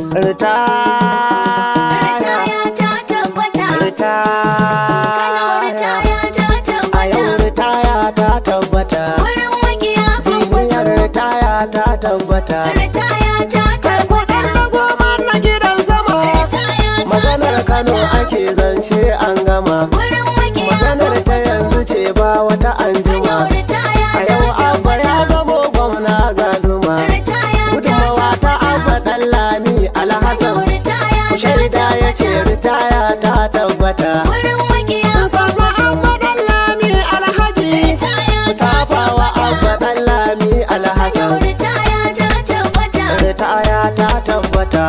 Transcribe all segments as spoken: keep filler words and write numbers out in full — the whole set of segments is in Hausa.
ritaya ta tabbata, Kano ritaya ta tabbata, a yau ritaya ta tabbata, wurin makiya kwankwaso ritaya ta tabbata, ritaya ta tabbata, na goma na gidan sama, maganar Kano ake zance an gama, maganar ta yanzu ce ba wata anjima, a yau Abba ya zamo gwamna ga zuma, gudunmawa ta Abba Ɗanlami Alhassan, ku shaida ya ce ritaya ta tabbata, sannan Abba Ɗanlami Alhaji, ku tafawa Abba Ɗanlami Alhassan, ritaya ta tabbata,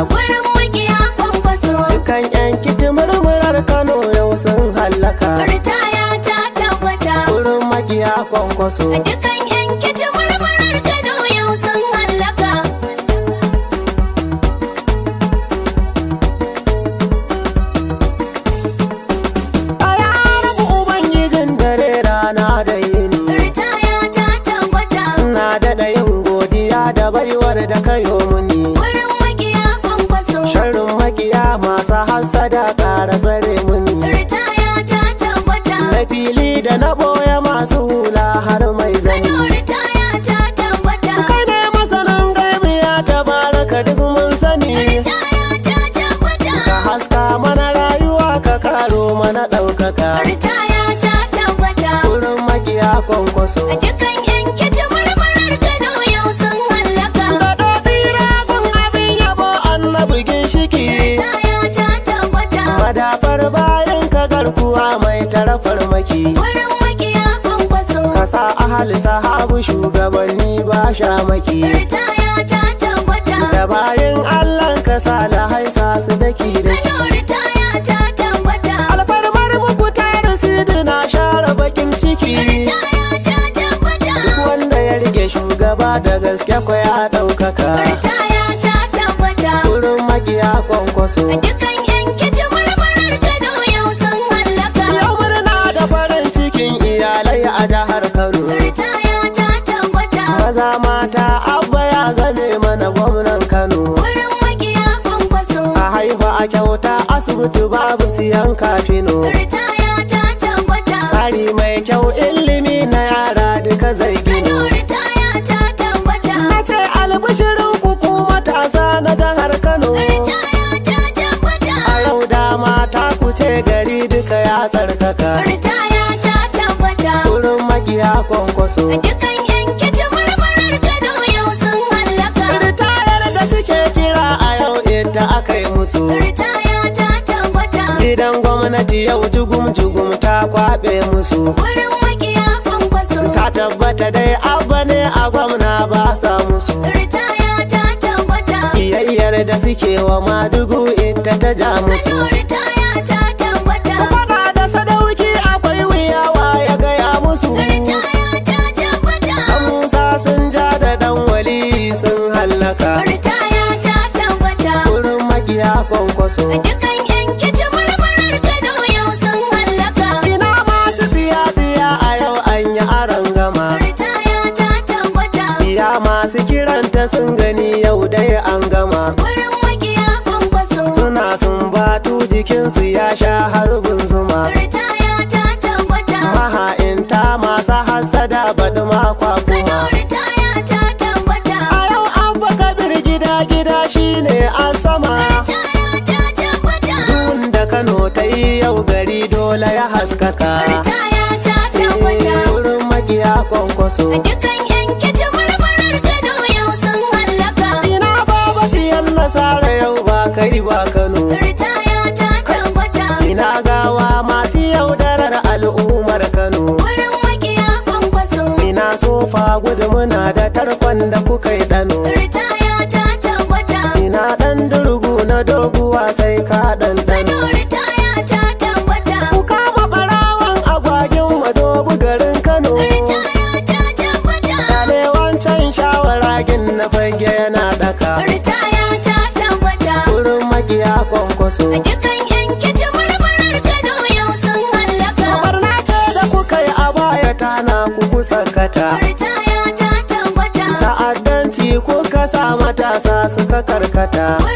dukan yan kiti murmurar Kano yau sun hallaka, ritaya ta tabbata, wurin makiya kwankwaso, dukan yan kiti murmurar Kano yau sun hallaka. A ya rabu Ubangijin dare rana da yini, ritaya ta tabbata, na daɗa yin godiya da baiwar da kayo muni, wurin makiya kwankwaso, sharrin makiya masu hassada ƙara tsare muni, ritaya ta tabbata, na fili da na ɓoye masu hula har mai zani, Kano ritaya ta tabbata, kai ne masanin gaibi ya tabaraka duk mun sani, ritaya ta tabbata, ka haska mana rayuwa ka karo mana ɗaukaka, ritaya ta tabbata, wurin makiya kwankwaso, dukan yan kiti murmurar Kano yau sun hallaka, da dotsira kun abin yabo annabi ginshiki, ritaya ta tabbata, madafar bayan ka garkuwa mai tara farmaki, wurin makiya kwankwaso, ka sa ahali sahabu shugabanni ba shamaki, ritaya ta tabbata, da bayan Allah ka sa lahaisa su daki daki, Kano ritaya ta tabbata, alfarmar muku tarin sidina share bakin ciki, ritaya ta tabbata, duk wanda ya rike shugaba da gaske ko ya ɗaukaka, ritaya ta tabbata, wurin makiya kwankwaso, dukan yan kiti murmurar Kano yau sun hallaka, yau murna da farin cikin iyalai a jihar Kano, ritaya ta tabbata, maza mata Abba ya zame mana gwamnan Kano, wurin makiya kwankwaso, a haihu a kyauta asibiti babu siyan kafino, ritaya ta tabbata, tsari mai kyau ilimi na yara duka zai gino, Kano ritaya ta tabbata, na ce albishirin ku matasa na jihar Kano, ritaya ta tabbata, a yau dama ta kuce gari duka ya tsarkaka, ritaya ta tabbata, wurin makiya kwankwaso, dukan yan kiti murmurar Kano yau sun hallaka, ritayar da suke kira a yau ita aka yi musu, ritaya ta tabbata, gidan gwamnati yau jugum-jugum ta kwaɓe musu, wurin makiya kwankwaso, ta tabbata dai Abba ne a gwamna ba sa musu, ritaya ta tabbata, kiyayyar da suke wa Madugu ita ta ja musu, Kano ritaya ta tabbata, faɗa da sadauki akwai wuyawa ya gaya musu, ritaya ta tabbata, ɗan Musa sun ja da ɗan Wali sun hallaka, ritaya ta tabbata, wurin makiya kwankwaso, dukan yan kiti murmurar Kano yau sun hallaka, ina masu tsiya-tsiya a yau an yi aron gama, ritaya ta tabbata, siya masu kiranta sun gani yau dai an gama, wurin makiya kwankwaso, suna sumbatu jikinsu ya sha harbin zuma, ritaya ta tabbata, maha'inta masu hassada baɗi makwa kuma, Kano ritaya ta tabbata, a yau Abba Kabir gida-gida shine a sama, ritaya ta tabbata, duk da Kano ta yi yau gari dole ya haskaka, ritaya ta tabbata, wurin makiya kwankwaso, dukan yan kiti murmurar Kano yau sun hallaka, ina baba siyan nasara yau ba kai ba Kano, ritaya ta tabbata, ina gawa masu yaudarar al'ummar Kano, wurin makiya kwankwaso, ina sofa gudu muna da tarkon da kuka yi ɗano, ritaya ta tabbata, ina ɗan durgu na doguwa sai ka ɗanɗano, Kano ritaya ta tabbata, ku kama ɓarawan agwagin madobu garin Kano, ritaya ta tabbata, ɗale wancan shawaragin na fage yana ɗaka, ritaya ta tabbata, wurin makiya kwankwaso, dukan yan kiti murmurar Kano yau sun hallaka, barna ce da kuka yi a baya tana ku kusakata, ritaya ta tabbata, ta'addanci kuka sa matasa suka karkata, wurin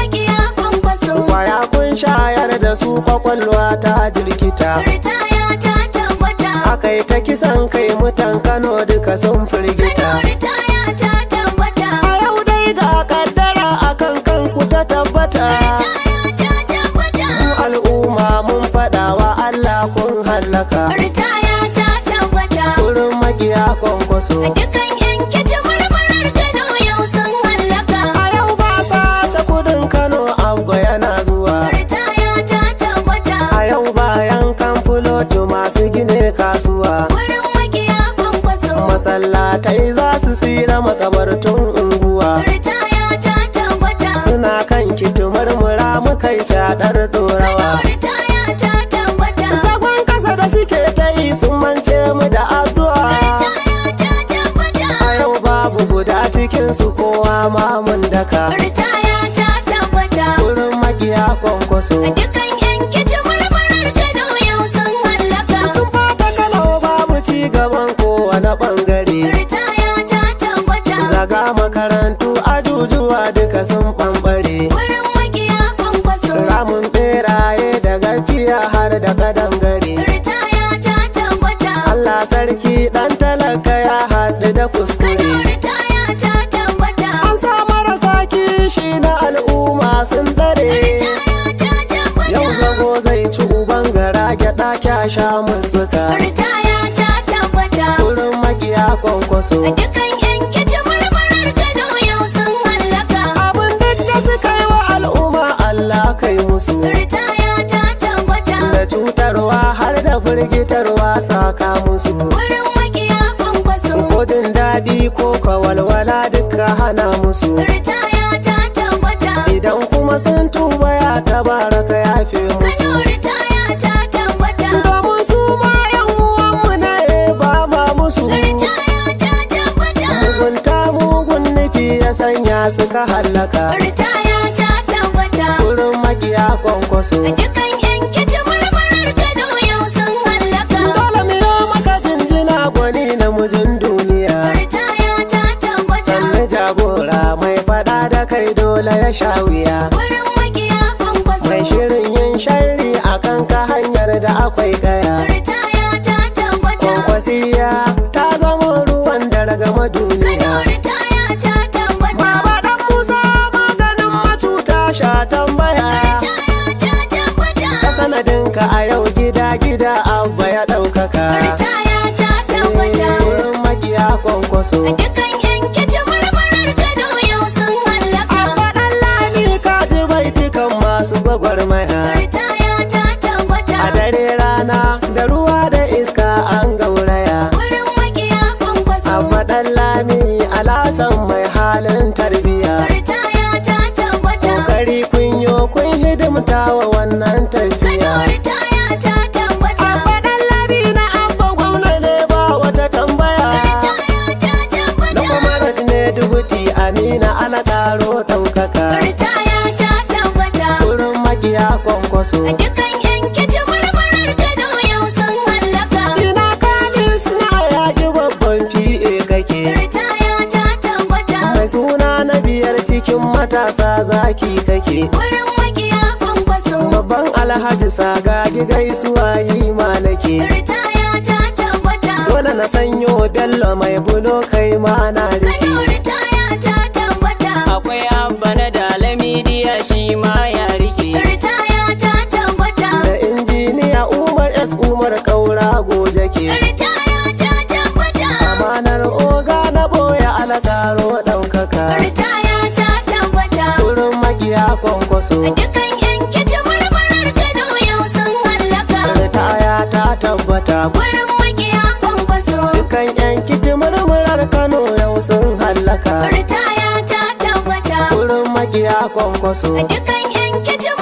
makiya kwankwaso. Kwaya kun shayar da su kwakwalwa ta jirkita. Ritaya ta tabbata. Akai ta kisan kai mutan Kano duka sun firgita. Kano ritaya ta tabbata. A yau dai ga kaddara akan kanku ta tabbata. Ritaya ta tabbata. Mu al'umma mun faɗawa Allah kun hallaka. Ritaya ta tabbata. Kurin makiya kwankwaso. Dukan yanke ta marmarar Kano yau sun hallaka. A yau ba sace kudin Kano Abba yana zuwa. Ritaya ta tabbata. A yau bayan kan fulotu masu gine kasuwa. Wurin makiya kwankwaso. Masallatai za su tsira makabartun unguwa. Ritaya ta tabbata. Suna kan kitu murmura muka yi fyaɗar ɗorawa. Kano ritaya ta tabbata. Zagon kasa da suke ta yi sun mance mu da addu'a. Ritaya ta tabbata. A yau babu guda cikinsu kowa ma mun daka. Ritaya ta tabbata. Kurin makiya kwankwaso. Dukan yanke ta marmarar Kano yau sun hallaka. Sun fata Kano babu ci gaban kowane ɓangare. Ritaya ta tabbata. Zaga makarantu ajujuwa duka sun ɓamɓare. Wurin makiya kwankwaso. Ramun ɓeraye da gafiya har da kadangare. Ritaya ta tabbata. Allah sarki ɗan talaka ya haɗu da Kano kuskure. ritaya ta tabbata. An sa marasa kishi na al'umma sun dare. Ritaya ta tabbata. Yau zago zai ci uban gara gyaɗa kyasha musuka. Ritaya ta tabbata. Kurin makiya kwankwaso. Dukan yanke ta marmarar Kano yau sun hallaka. Abin duk da suka yi wa al'umma Allah kai musu. Ritaya ta tabbata. Da cutarwa har da firgitarwa saka musu. Wurin makiya kwankwaso. Ko jin daɗi ko kawalwala duka hana musu. Ritaya ta tabbata. Idan kuma sun tuba ya tabaraka ya fi musu. Kano ritaya ta tabbata. Domin su ma yan uwanmu ne ba ma musu. Ritaya ta tabbata. Mugunta mugun nufi ya sanya suka hallaka. Ritaya ta tabbata. Kurin makiya kwankwaso. Dukan yanke ta marmarar Kano yau sun hallaka. Dole mu yi maka jinjina gwani namijin duniya. Ritaya ta tabbata. Sannu jagora mai faɗa da kai dole ya sha wuya. Wurin makiya kwankwaso. Mai shirin yin sharri a kan ka hanyar da akwai kaya. Ritaya ta tabbata. Kwankwasiya ta zama ruwan dargama duniya. Kano ritaya ta tabbata. Baba dan Musa maganin macuta sha tambaya. Ritaya ta tabbata. Ta sanadinka a yau gida gida Abba ya ɗaukaka. Ritaya ta tabbata. Wurin makiya kwankwaso. Dukan yanke ta marmarar Kano yau sun hallaka. Abba ɗan Lami ka ji baitukan masu gwagwarmaya. Ritaya ta tabbata. A dare rana da ruwa da iska an gauraya. Wurin makiya kwankwaso. Abba ɗan Lami alasan mai halin tarbiya. Ritaya ta tabbata. Kokari kun yo kun hidimta wa wannan Kano tafiya. ritaya ta tabbata. Abba ɗan Lami na Abba gwamna ne ba wata tambaya. Ritaya ta Na tabbata. kuma ne dubuti Amina ana ƙaro ɗaukaka. Ritaya ta tabbata. Kurin makiya kwankwaso. Dukan yanke ta marmarar Kano yau sun hallaka. Ina kamis na yaƙi babban fi'e kake. Ritaya ta tabbata. Mai suna na biyar cikin matasa zaki kake. Wurin makiya kwankwaso. Babban alhaji sagagi gaisuwa yi ma nake. Ritaya ta tabbata. Dole na sanyo bello mai bulo kai ma na rike. Kano ritaya ta tabbata. Akwai Abba na Dalamidiya shi ma ya rike. Ritaya ta tabbata. Da injiniya Umar S Umar Kaura goje ke. Ritaya ta tabbata. Amanar oga na boya alakaro ɗaukaka. Ritaya ta tabbata. Kurin makiya kwankwaso. Dukan yanke ta marmarar Kano yau sun hallaka. Ritaya ta tabbata. Wurin makiya kwankwaso. Dukan yan kiti murmurar Kano yau sun hallaka. Ritaya ta tabbata. Kurin makiya kwankwaso. Dukan yanke ta